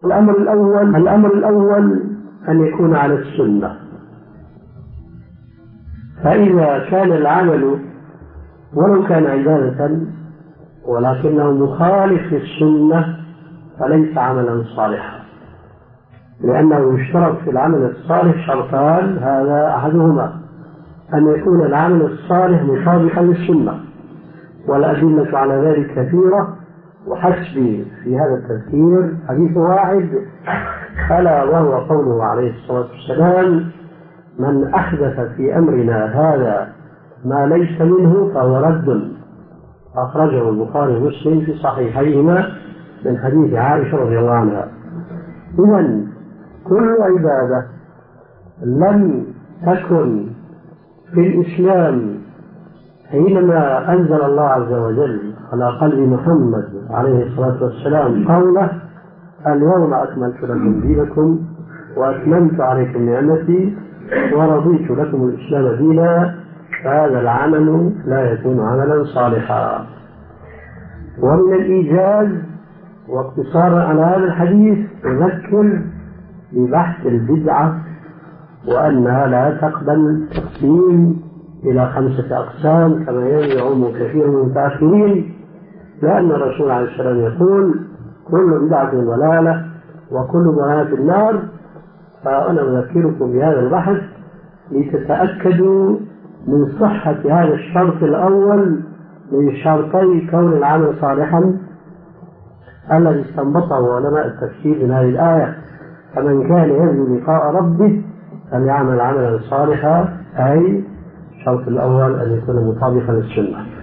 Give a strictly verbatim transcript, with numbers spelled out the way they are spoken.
الأمر الأول الأمر الأول أن يكون على السنة. فإذا كان العمل ولو كان عبادة ولكنه مخالف للسنة فليس عملا صالحا، لأنه يشترط في العمل الصالح شرطان، هذا أحدهما أن يكون العمل الصالح مطابقا للسنة، والأدلة على ذلك كثيرة، وحسبي في هذا التذكير حديث واحد ألا وهو قوله عليه الصلاة والسلام: من أحدث في أمرنا هذا ما ليس منه فهو رد، أخرجه البخاري ومسلم في صحيحيهما من حديث عائشة رضي الله عنها. إذن كل عبادة لم تكن في الإسلام حينما أنزل الله عز وجل على قلب محمد عليه الصلاة والسلام قوله: اليوم أكملت لكم دينكم وأتممت عليكم نعمتي ورضيت لكم الإسلام دينا، فهذا العمل لا يكون عملا صالحا. ومن الإيجاز واقتصارا على هذا الحديث نذكر ببحث البدعة، وأنها لا تقبل تقسيم إلى خمسة أقسام كما يزعم كثير من المتأخرين، لأن الرسول عليه السلام يقول: كل بدعة ضلالة وكل ضلالة في النار. فأنا أذكركم بهذا البحث لتتأكدوا من صحة هذا الشرط الأول من شرطي كون العمل صالحا الذي استنبطه علماء التفسير من هذه الآية: فمن كان يرجو لقاء ربه فليعمل عملا صالحا، أي الشرط الأول أن يكون مطابقا للسنة.